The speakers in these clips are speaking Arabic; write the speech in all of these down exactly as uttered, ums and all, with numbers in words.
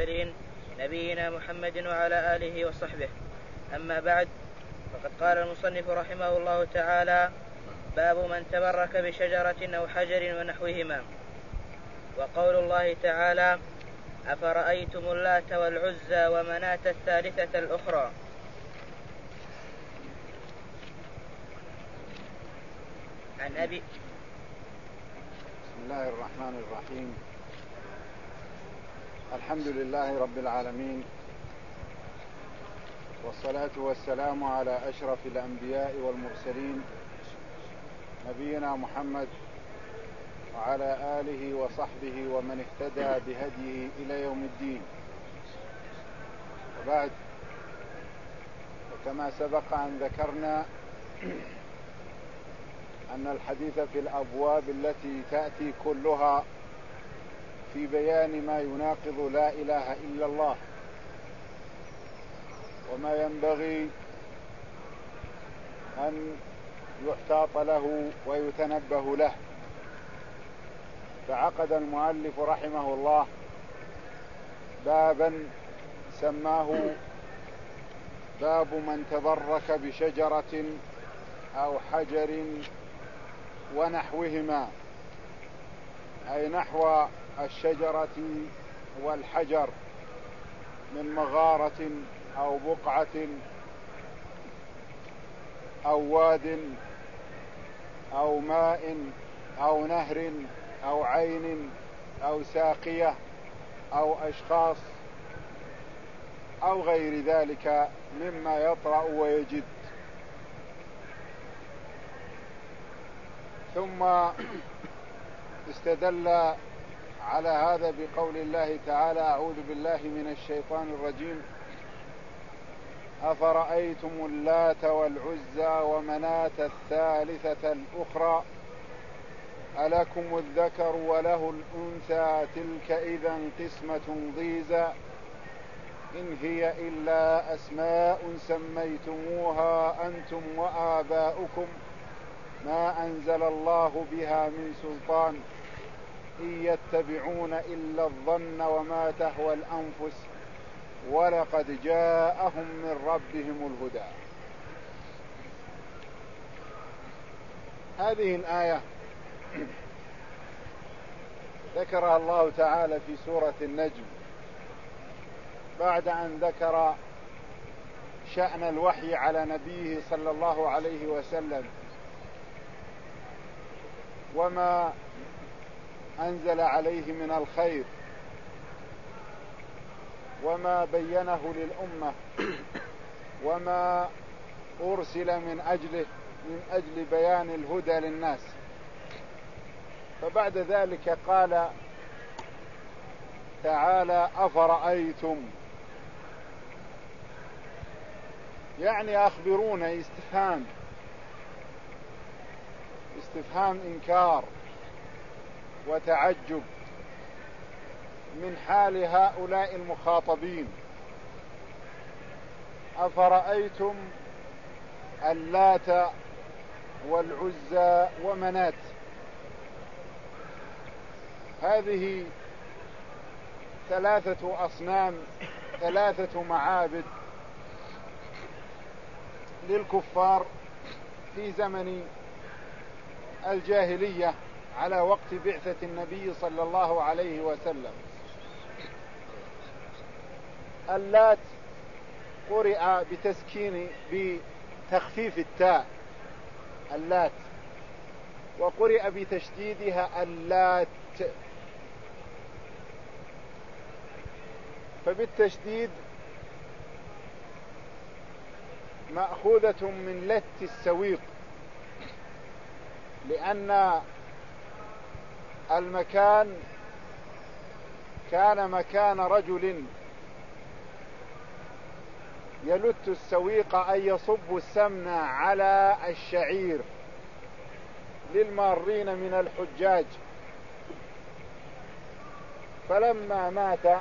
المرسلين نبينا محمد وعلى آله وصحبه. أما بعد، فقد قال المصنف رحمه الله تعالى: باب من تبرك بشجرة أو حجر ونحوهما. وقول الله تعالى: أفرأيتم اللات والعزى ومناة الثالثة الأخرى. عن أبي بسم الله الرحمن الرحيم. الحمد لله رب العالمين، والصلاة والسلام على أشرف الأنبياء والمرسلين نبينا محمد وعلى آله وصحبه ومن اهتدى بهديه إلى يوم الدين. وبعد، وكما سبق أن ذكرنا أن الحديث في الأبواب التي تأتي كلها في بيان ما يناقض لا إله إلا الله وما ينبغي أن يحتاط له ويتنبه له. فعقد المؤلف رحمه الله بابا سماه باب من تبرك بشجرة أو حجر ونحوهما، أي نحو الشجرة والحجر من مغارة أو بقعة أو واد أو ماء أو نهر أو عين أو ساقية أو أشخاص أو غير ذلك مما يطرأ ويجد. ثم استدل على هذا بقول الله تعالى: أعوذ بالله من الشيطان الرجيم: أفرأيتم اللات والعزى ومناة الثالثة الأخرى ألكم الذكر وله الأنثى تلك إذا قسمة ضيزى إن هي إلا أسماء سميتموها أنتم وآباؤكم ما أنزل الله بها من سلطان إن يتبعون إلا الظن وما تهوى الأنفس ولقد جاءهم من ربهم الهدى. هذه الآية ذكرها الله تعالى في سورة النجم بعد أن ذكر شأن الوحي على نبيه صلى الله عليه وسلم وما أنزل عليه من الخير وما بينه للأمة وما أرسل من أجله من أجل بيان الهدى للناس. فبعد ذلك قال تعالى: أفرأيتم، يعني أخبرونا، استفهام استفهام إنكار وتعجب من حال هؤلاء المخاطبين. أفرأيتم اللات والعزى ومناة، هذه ثلاثة أصنام، ثلاثة معابد للكفار في زمن الجاهلية على وقت بعثة النبي صلى الله عليه وسلم. اللات قرئ بتسكين بتخفيف التاء اللات، وقرئ بتشديدها اللات، فبالتشديد مأخوذة من لت السويق، لأن المكان كان مكان رجل يلت السويق أي يصب السمن على الشعير للمارين من الحجاج. فلما مات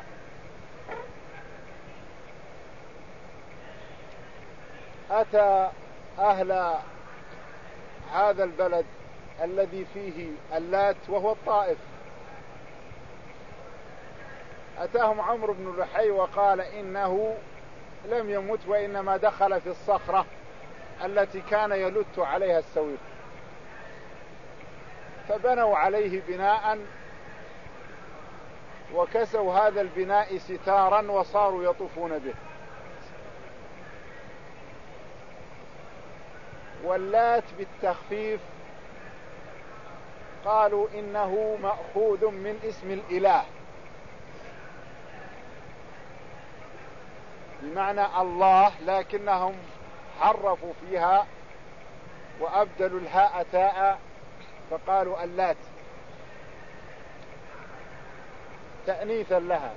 أتى أهل هذا البلد الذي فيه اللات وهو الطائف، أتاهم عمرو بن لحي وقال إنه لم يمت وإنما دخل في الصخرة التي كان يلت عليها السويق، فبنوا عليه بناء وكسوا هذا البناء ستارا وصاروا يطوفون به. واللات بالتخفيف قالوا إنه مأخوذ من اسم الإله، بمعنى الله، لكنهم حرفوا فيها وأبدلوا الهاء تاء فقالوا اللات تأنيثا لها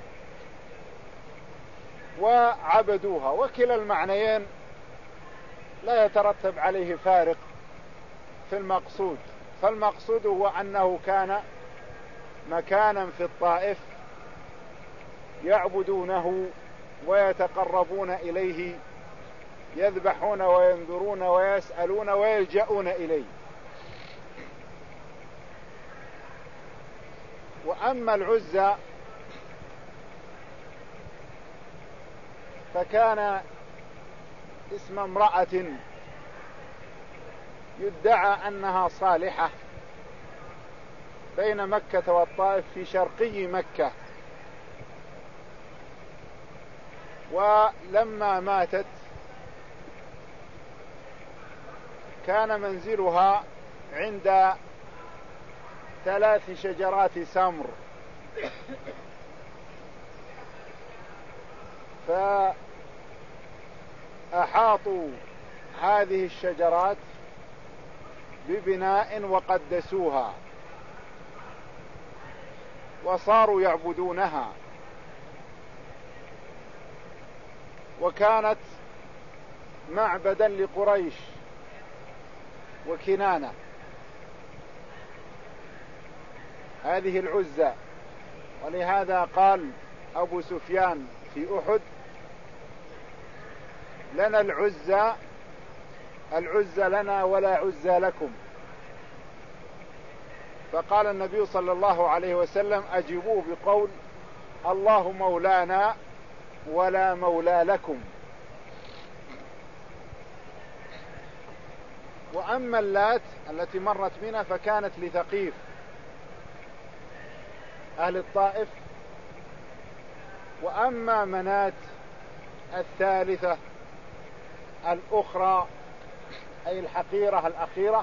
وعبدوها. وكلا المعنيين لا يترتب عليه فارق في المقصود، فالمقصود هو أنه كان مكانا في الطائف يعبدونه ويتقربون إليه، يذبحون وينذرون ويسألون ويلجؤون إليه. وأما العزى فكان اسم امرأة يدعى أنها صالحة بين مكة والطائف في شرقي مكة، ولما ماتت كان منزلها عند ثلاث شجرات سمر، فأحاطوا هذه الشجرات ببناء وقدسوها وصاروا يعبدونها، وكانت معبدا لقريش وكنانة. هذه العزى، ولهذا قال أبو سفيان في أحد لنا العزى العزى لنا ولا عزى لكم، فقال النبي صلى الله عليه وسلم أجيبوه بقول الله مولانا ولا مولى لكم. وأما اللات التي مرت بنا فكانت لثقيف أهل الطائف. وأما منات الثالثة الأخرى أي الحقيرة الأخيرة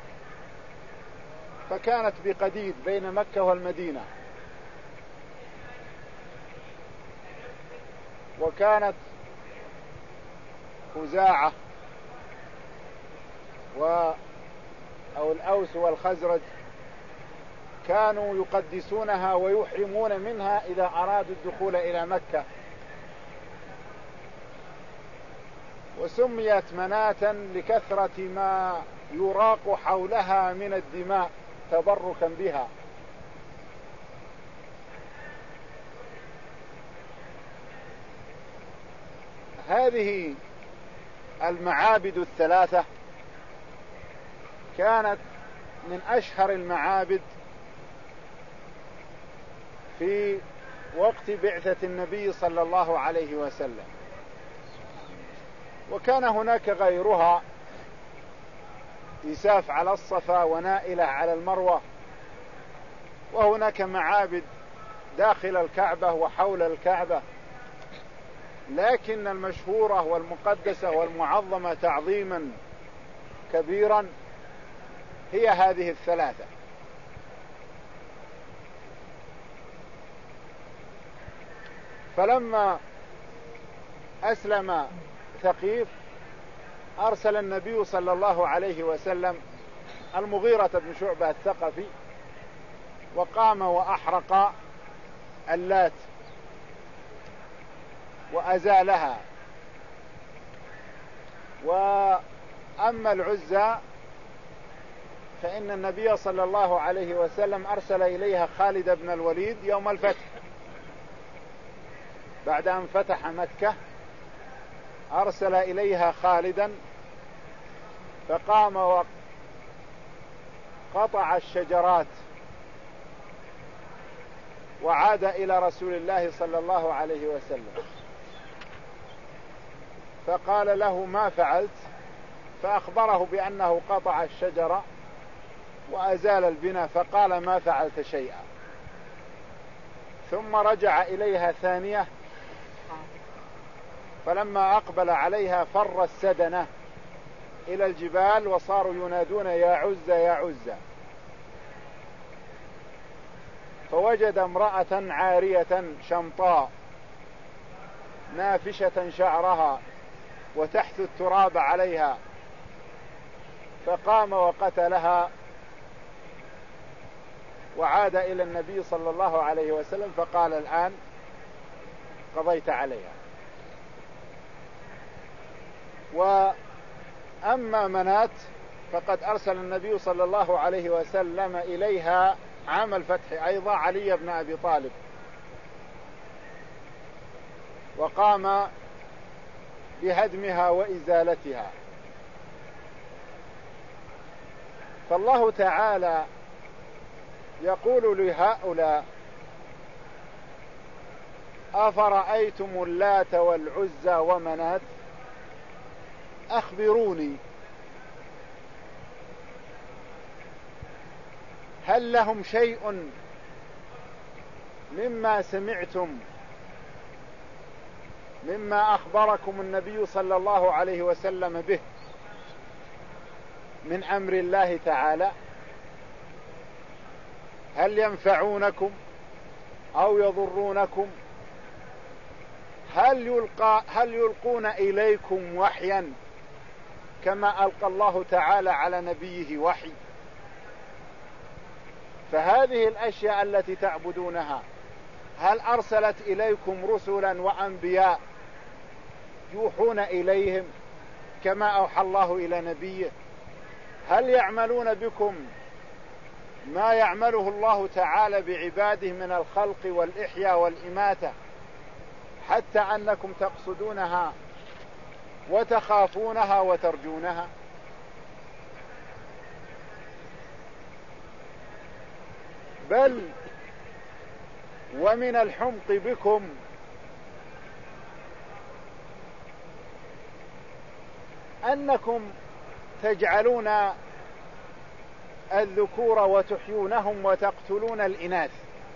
فكانت بقديد بين مكة والمدينة، وكانت خزاعة و أو الأوس والخزرج كانوا يقدسونها ويحرمون منها إذا أرادوا الدخول إلى مكة، وسميت مناة لكثرة ما يراق حولها من الدماء تبركا بها. هذه المعابد الثلاثة كانت من أشهر المعابد في وقت بعثة النبي صلى الله عليه وسلم، وكان هناك غيرها، إساف على الصفا ونائلة على المروة، وهناك معابد داخل الكعبة وحول الكعبة، لكن المشهورة والمقدسة والمعظمة تعظيما كبيرا هي هذه الثلاثة. فلما أسلم ثقيف أرسل النبي صلى الله عليه وسلم المغيرة بن شعبة الثقفي وقام وأحرق اللات وأزالها. وأما العزى فإن النبي صلى الله عليه وسلم أرسل إليها خالد بن الوليد يوم الفتح بعد أن فتح مكة، أرسل إليها خالدا فقام وقطع الشجرات وعاد إلى رسول الله صلى الله عليه وسلم فقال له ما فعلت، فأخبره بأنه قطع الشجرة وأزال البناء، فقال ما فعلت شيئا. ثم رجع إليها ثانية، فلما أقبل عليها فر السدنة إلى الجبال وصاروا ينادون يا عزة يا عزة، فوجد امرأة عارية شمطاء نافشة شعرها وتحت التراب عليها، فقام وقتلها وعاد إلى النبي صلى الله عليه وسلم فقال الآن قضيت عليها. وأما منات فقد أرسل النبي صلى الله عليه وسلم إليها عام الفتح أيضا علي بن أبي طالب، وقام بهدمها وإزالتها. فالله تعالى يقول لهؤلاء أفرأيتم اللات والعزى ومنات أخبروني هل لهم شيء مما سمعتم مما أخبركم النبي صلى الله عليه وسلم به من أمر الله تعالى؟ هل ينفعونكم أو يضرونكم؟ هل يلقى هل يلقون إليكم وحيا كما ألقى الله تعالى على نبيه وحي؟ فهذه الأشياء التي تعبدونها هل أرسلت إليكم رسلا وأنبياء يوحون إليهم كما أوحى الله إلى نبيه؟ هل يعملون بكم ما يعمله الله تعالى بعباده من الخلق والإحياء والإماتة حتى أنكم تقصدونها وتخافونها وترجونها؟ بل ومن الحمق بكم أنكم تجعلون الذكور وتحيونهم وتقتلون الإناث.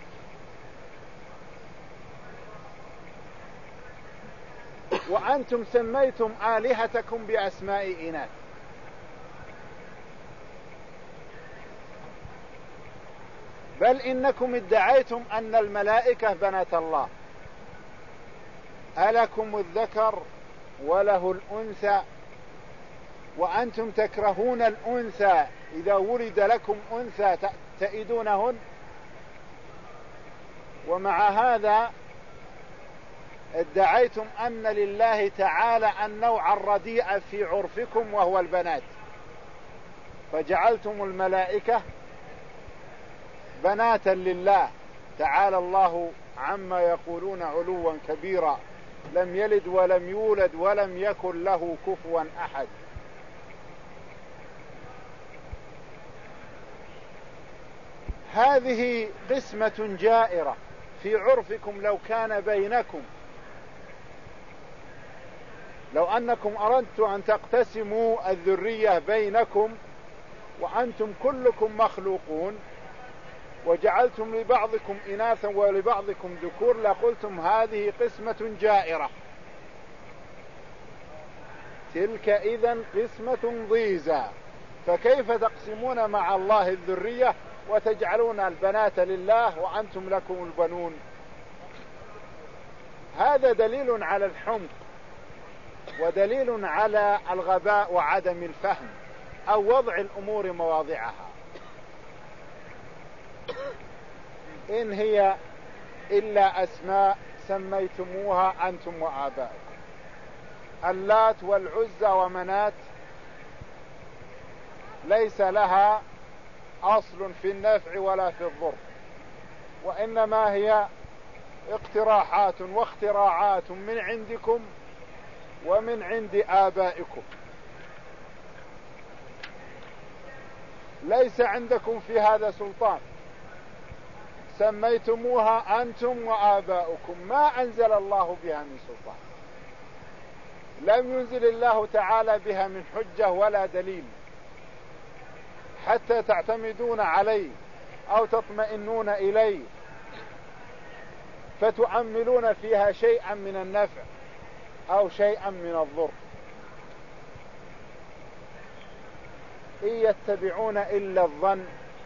وأنتم سميتم آلهتكم بأسماء إناث. بل إنكم ادعيتم أن الملائكة بنات الله. ألكم الذكر وله الأنثى وأنتم تكرهون الأنثى، إذا ولد لكم أنثى تئدونهن. ومع هذا ادعيتم أن لله تعالى النوع الرديء في عرفكم وهو البنات، فجعلتم الملائكة بناتا لله تعالى الله عما يقولون علوا كبيرا، لم يلد ولم يولد ولم يكن له كفوا أحد. هذه قسمة جائرة في عرفكم. لو كان بينكم، لو أنكم أردتم أن تقتسموا الذرية بينكم وأنتم كلكم مخلوقون وجعلتم لبعضكم إناثا ولبعضكم ذكور لقلتم هذه قسمة جائرة، تلك إذن قسمة ضيزى. فكيف تقسمون مع الله الذرية وتجعلون البنات لله وأنتم لكم البنون؟ هذا دليل على الحمق ودليل على الغباء وعدم الفهم أو وضع الأمور مواضعها. إن هي إلا أسماء سميتموها أنتم وآباؤكم. اللات والعزى ومنات ليس لها أصل في النفع ولا في الضر، وإنما هي اقتراحات واختراعات من عندكم ومن عند آبائكم. ليس عندكم في هذا سلطان. سميتموها أنتم وآباؤكم ما أنزل الله بها من سلطان، لم ينزل الله تعالى بها من حجة ولا دليل حتى تعتمدون عليه أو تطمئنون إليه فتؤملون فيها شيئا من النفع أو شيئا من الضر. إن يتبعون إلا الظن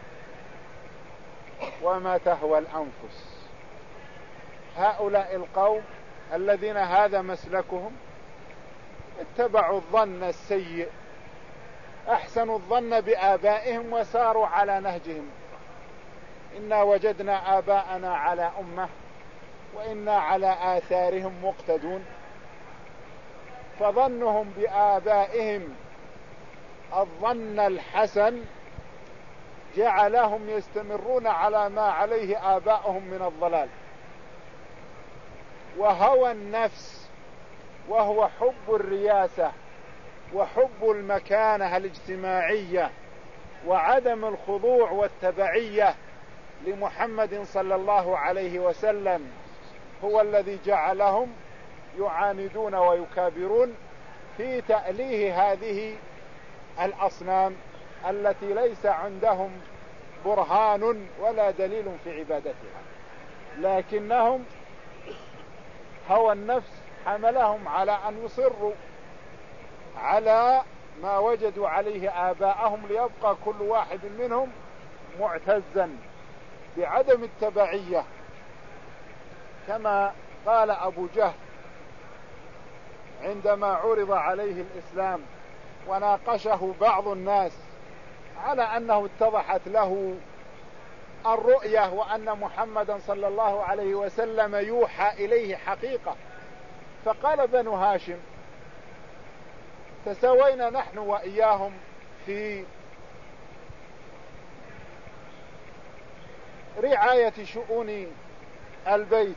وما تهوى الأنفس. هؤلاء القوم الذين هذا مسلكهم اتبعوا الظن السيء، أحسنوا الظن بآبائهم وساروا على نهجهم. إنا وجدنا آباءنا على أمة وإنا على آثارهم مقتدون. فظنهم بآبائهم الظن الحسن جعلهم يستمرون على ما عليه آباؤهم من الضلال. وهوى النفس وهو حب الرياسة وحب المكانة الاجتماعية وعدم الخضوع والتبعية لمحمد صلى الله عليه وسلم هو الذي جعلهم يعاندون ويكابرون في تأليه هذه الأصنام التي ليس عندهم برهان ولا دليل في عبادتها، لكنهم هوى النفس حملهم على أن يصروا على ما وجدوا عليه آباءهم، ليبقى كل واحد منهم معتزا بعدم التبعية. كما قال أبو جهل عندما عرض عليه الإسلام وناقشه بعض الناس على أنه اتضحت له الرؤية وأن محمدا صلى الله عليه وسلم يوحى إليه حقيقة، فقال بنو هاشم تساوينا نحن وإياهم في رعاية شؤون البيت،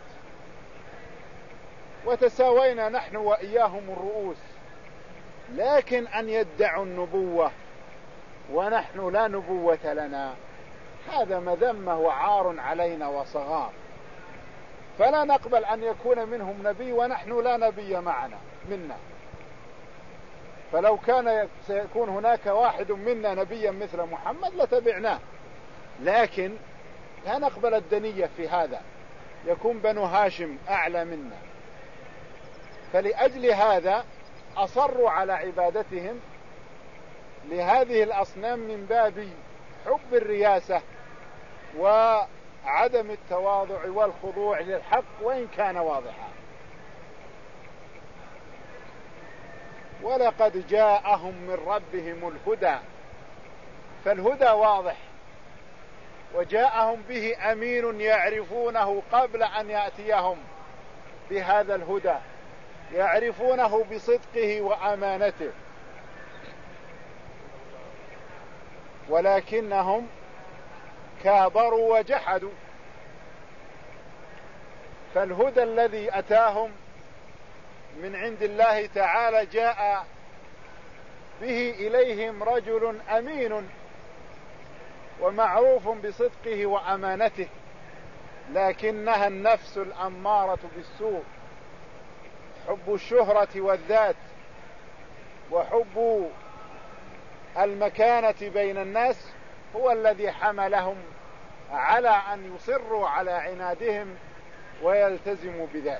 وتساوينا نحن وإياهم الرؤوس، لكن أن يدعوا النبوة ونحن لا نبوة لنا هذا مذمة وعار علينا وصغار، فلا نقبل أن يكون منهم نبي ونحن لا نبي معنا منا. فلو كان سيكون هناك واحد منا نبيا مثل محمد لتبعناه، لكن لا نقبل الدنية في هذا، يكون بنو هاشم أعلى منا. فلأجل هذا أصروا على عبادتهم لهذه الأصنام من باب حب الرياسة وعدم التواضع والخضوع للحق وإن كان واضحا. ولقد جاءهم من ربهم الهدى، فالهدى واضح وجاءهم به أمين يعرفونه قبل أن يأتيهم بهذا الهدى، يعرفونه بصدقه وأمانته، ولكنهم كابروا وجحدوا. فالهدى الذي أتاهم من عند الله تعالى جاء به إليهم رجل أمين ومعروف بصدقه وأمانته، لكنها النفس الأمارة بالسوء، حب الشهرة والذات وحب المكانة بين الناس هو الذي حملهم على أن يصروا على عنادهم ويلتزموا بذلك.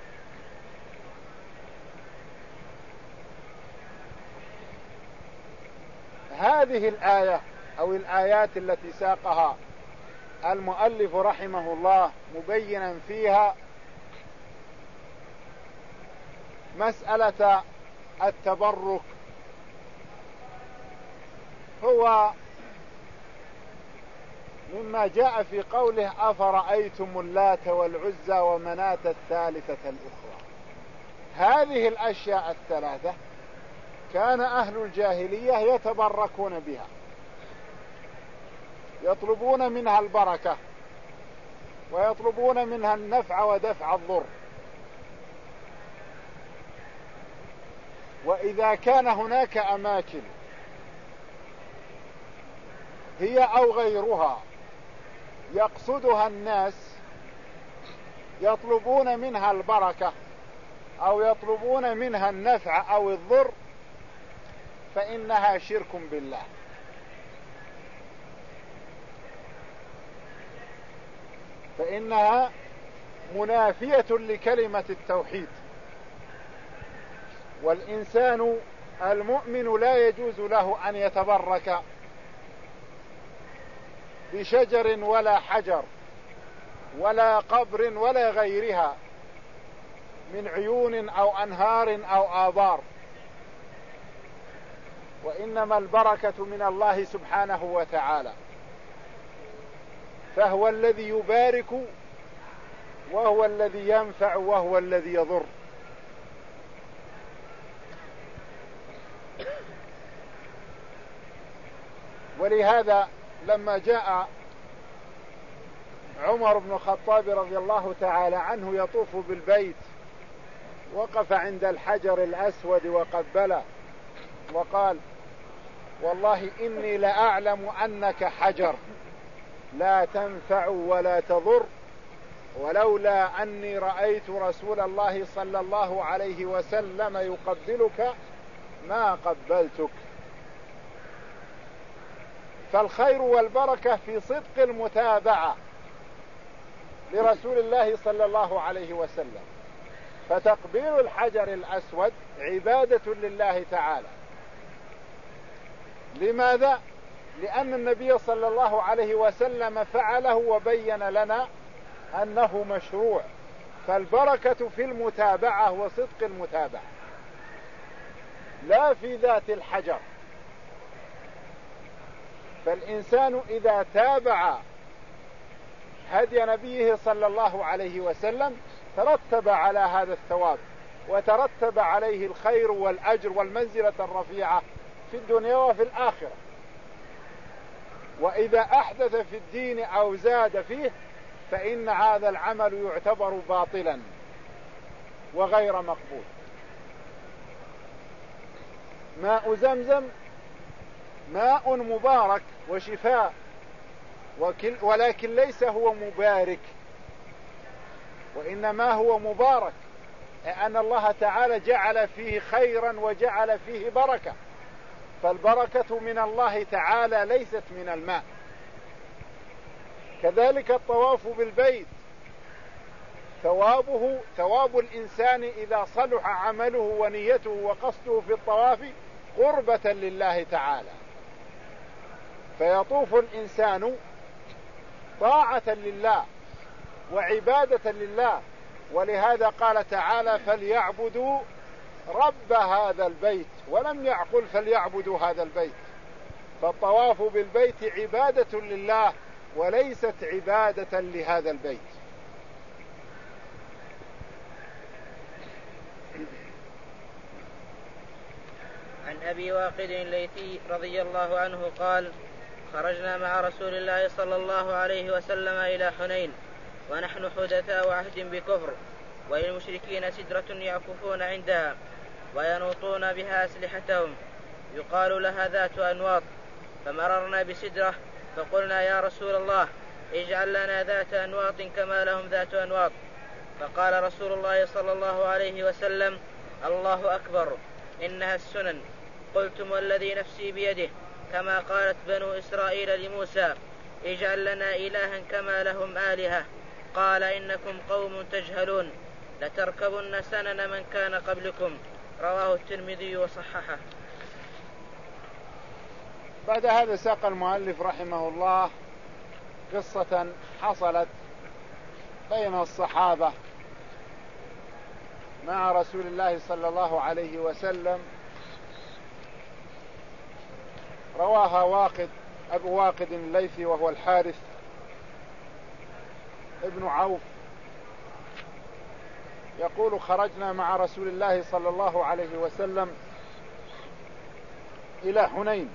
هذه الآية أو الآيات التي ساقها المؤلف رحمه الله مبينا فيها مسألة التبرك هو مما جاء في قوله أفرأيتم اللات والعزى ومناة الثالثة الأخرى. هذه الأشياء الثلاثة كان أهل الجاهلية يتبركون بها، يطلبون منها البركة ويطلبون منها النفع ودفع الضر. وإذا كان هناك أماكن هي أو غيرها يقصدها الناس يطلبون منها البركة أو يطلبون منها النفع أو الضر فإنها شرك بالله. فإنها منافية لكلمة التوحيد. والإنسان المؤمن لا يجوز له أن يتبرك بشجر ولا حجر ولا قبر ولا غيرها من عيون أو أنهار أو آبار، وإنما البركة من الله سبحانه وتعالى، فهو الذي يبارك وهو الذي ينفع وهو الذي يضر. ولهذا لما جاء عمر بن الخطاب رضي الله تعالى عنه يطوف بالبيت وقف عند الحجر الأسود وقبله وقال: والله إني لأعلم أنك حجر لا تنفع ولا تضر، ولولا أني رأيت رسول الله صلى الله عليه وسلم يقبلك ما قبلتك. فالخير والبركة في صدق المتابعة لرسول الله صلى الله عليه وسلم. فتقبيل الحجر الأسود عبادة لله تعالى. لماذا؟ لأن النبي صلى الله عليه وسلم فعله وبين لنا أنه مشروع. فالبركة في المتابعة وصدق المتابعة لا في ذات الحجر. فالإنسان إذا تابع هدي نبيه صلى الله عليه وسلم ترتب على هذا الثواب وترتب عليه الخير والأجر والمنزلة الرفيعة في الدنيا وفي الآخرة. وإذا أحدث في الدين أو زاد فيه فإن هذا العمل يعتبر باطلا وغير مقبول. ماء زمزم ماء مبارك وشفاء، ولكن ليس هو مبارك، وإنما هو مبارك لأن الله تعالى جعل فيه خيرا وجعل فيه بركة. فالبركة من الله تعالى ليست من الماء. كذلك الطواف بالبيت ثوابه ثواب الإنسان إذا صلح عمله ونيته وقصده في الطواف قربة لله تعالى. فيطوف الإنسان طاعة لله وعبادة لله. ولهذا قال تعالى: فليعبدوا رب هذا البيت، ولم يقل فليعبدوا هذا البيت. فالطواف بالبيت عبادة لله وليست عبادة لهذا البيت. عن أبي واقد الليثي رضي الله عنه قال: خرجنا مع رسول الله صلى الله عليه وسلم إلى حنين ونحن حدثاء عهد بكفر، وللمشركين سدرة يعكفون عندها وينوطون بها أسلحتهم يقال لها ذات أنواط. فمررنا بسدرة فقلنا: يا رسول الله اجعل لنا ذات أنواط كما لهم ذات أنواط. فقال رسول الله صلى الله عليه وسلم: الله أكبر، إنها السنن. قلتم: والذي نفسي بيده، كما قالت بنو إسرائيل لموسى: اجعل لنا إلها كما لهم آلهة. قال: إنكم قوم تجهلون، لتركبن سنن من كان قبلكم. رواه الترمذي وصححه. بعد هذا ساق المؤلف رحمه الله قصة حصلت بين الصحابة مع رسول الله صلى الله عليه وسلم، رواها واقد أبو واقد الليثي وهو الحارث ابن عوف يقول: خرجنا مع رسول الله صلى الله عليه وسلم إلى حنين.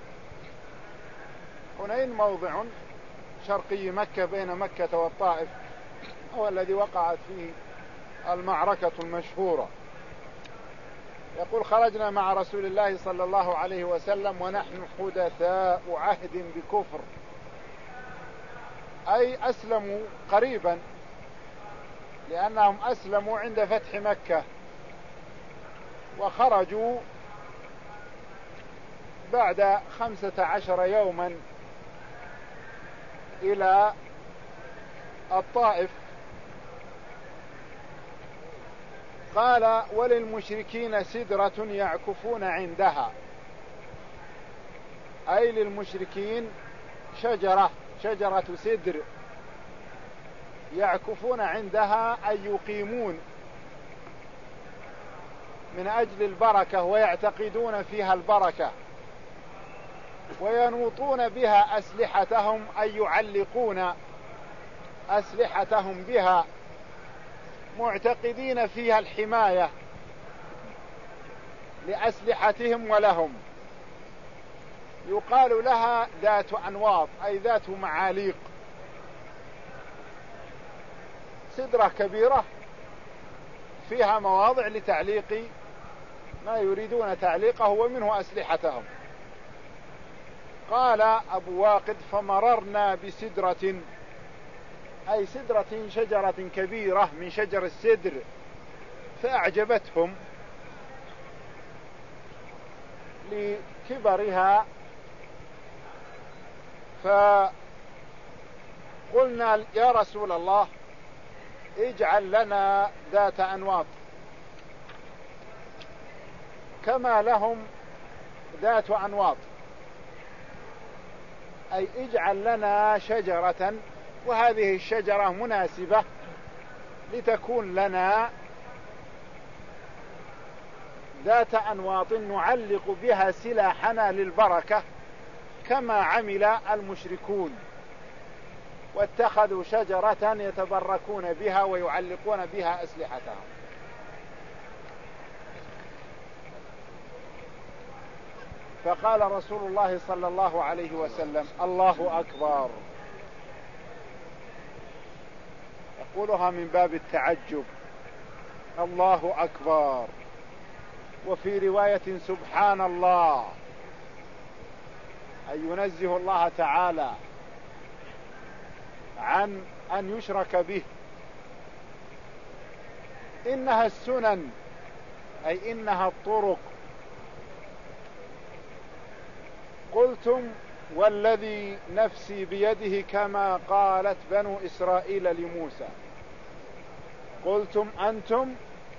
حنين موضع شرقي مكة بين مكة والطائف، هو الذي وقعت فيه المعركة المشهورة. يقول: خرجنا مع رسول الله صلى الله عليه وسلم ونحن حدثاء عهد بكفر. أي أسلموا قريبا، لأنهم أسلموا عند فتح مكة وخرجوا بعد خمسة عشر يوما إلى الطائف. قال: وللمشركين سدرة يعكفون عندها، أي للمشركين شجرة شجرة سدر يعكفون عندها، أي يقيمون من أجل البركة ويعتقدون فيها البركة، وينوطون بها أسلحتهم، أي يعلقون أسلحتهم بها معتقدين فيها الحماية لأسلحتهم ولهم. يقال لها ذات أنواط، أي ذات معاليق، سدرة كبيرة فيها مواضع لتعليق ما يريدون تعليقه ومنه أسلحتهم. قال أبو واقد: فمررنا بسدرة، أي سدرة شجرة كبيرة من شجر السدر، فأعجبتهم لكبرها، فقلنا: يا رسول الله اجعل لنا ذات أنواط كما لهم ذات أنواط، أي اجعل لنا شجرة، وهذه الشجرة مناسبة لتكون لنا ذات أنواط نعلق بها سلاحنا للبركة، كما عمل المشركون واتخذوا شجرة يتبركون بها ويعلقون بها أسلحتهم. فقال رسول الله صلى الله عليه وسلم: الله أكبر، يقولها من باب التعجب، الله أكبر. وفي رواية: سبحان الله، أي ينزه الله تعالى عن أن يشرك به. إنها السنن، أي إنها الطرق. قلتم: والذي نفسي بيده، كما قالت بنو إسرائيل لموسى. قلتم أنتم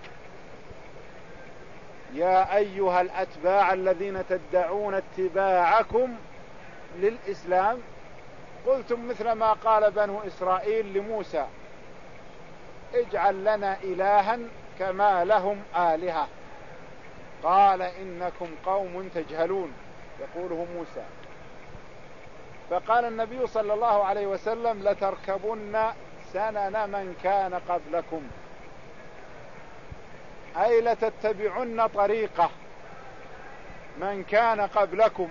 يا أيها الأتباع الذين تدعون اتباعكم للإسلام، قلتم مثل ما قال بنو إسرائيل لموسى: اجعل لنا إلها كما لهم آلهة. قال: إنكم قوم تجهلون، يقوله موسى. فقال النبي صلى الله عليه وسلم: لتركبن سنن من كان قبلكم، أي لتتبعن طريقة من كان قبلكم،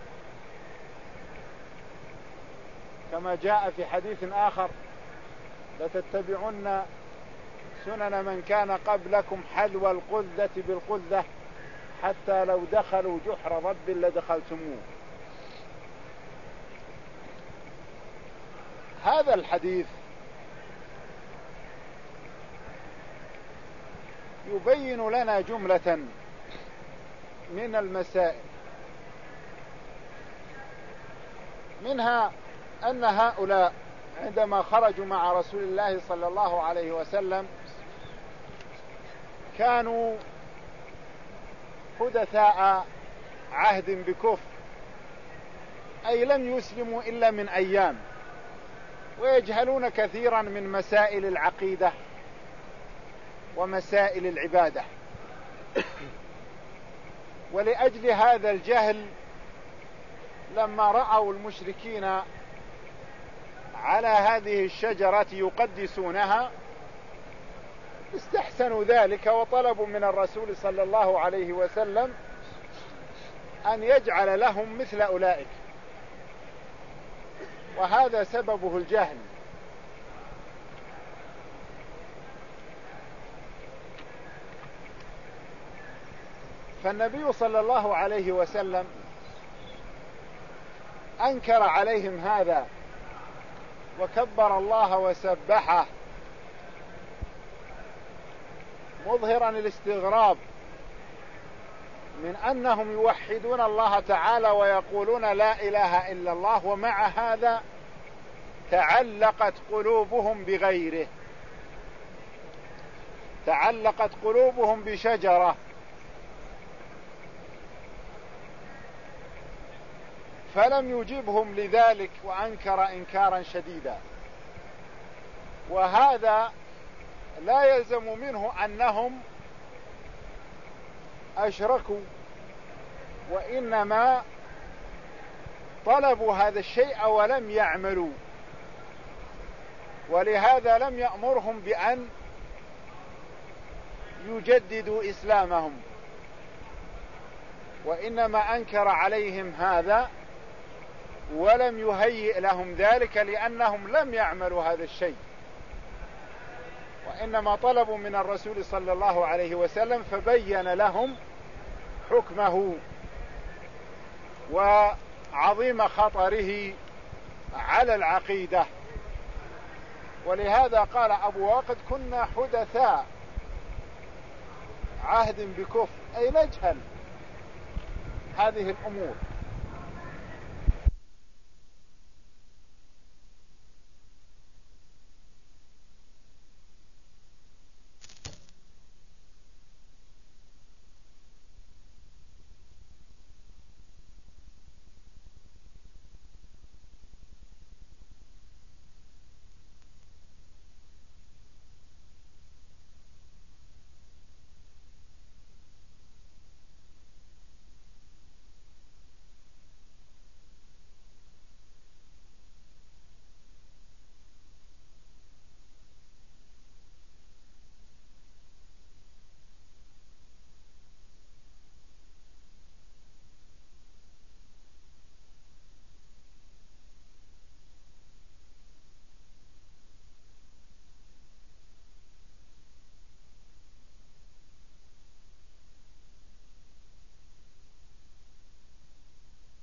كما جاء في حديث آخر: لتتبعن سنن من كان قبلكم حلو القذة بالقذة، حتى لو دخلوا جحر ضب لدخلتموه. هذا الحديث يبين لنا جملة من المسائل، منها أن هؤلاء عندما خرجوا مع رسول الله صلى الله عليه وسلم كانوا حدثاء عهد بكفر، أي لم يسلموا إلا من أيام، ويجهلون كثيرا من مسائل العقيدة ومسائل العبادة. ولأجل هذا الجهل، لما رأوا المشركين على هذه الشجرة يقدسونها استحسنوا ذلك، وطلبوا من الرسول صلى الله عليه وسلم أن يجعل لهم مثل أولئك، وهذا سببه الجهل. فالنبي صلى الله عليه وسلم أنكر عليهم هذا وكبر الله وسبحه مظهرا الاستغراب من أنهم يوحدون الله تعالى ويقولون لا إله إلا الله، ومع هذا تعلقت قلوبهم بغيره، تعلقت قلوبهم بشجرة، فلم يجبهم لذلك وأنكر إنكارا شديدا. وهذا لا يلزم منه أنهم أشركوا، وإنما طلبوا هذا الشيء ولم يعملوا، ولهذا لم يأمرهم بأن يجددوا إسلامهم، وإنما أنكر عليهم هذا ولم يهيئ لهم ذلك لأنهم لم يعملوا هذا الشيء، وإنما طلبوا من الرسول صلى الله عليه وسلم فبين لهم حكمه وعظيم خطره على العقيدة. ولهذا قال أبو واقد: كنا حدثاء عهد بكفر، أي نجهل هذه الأمور.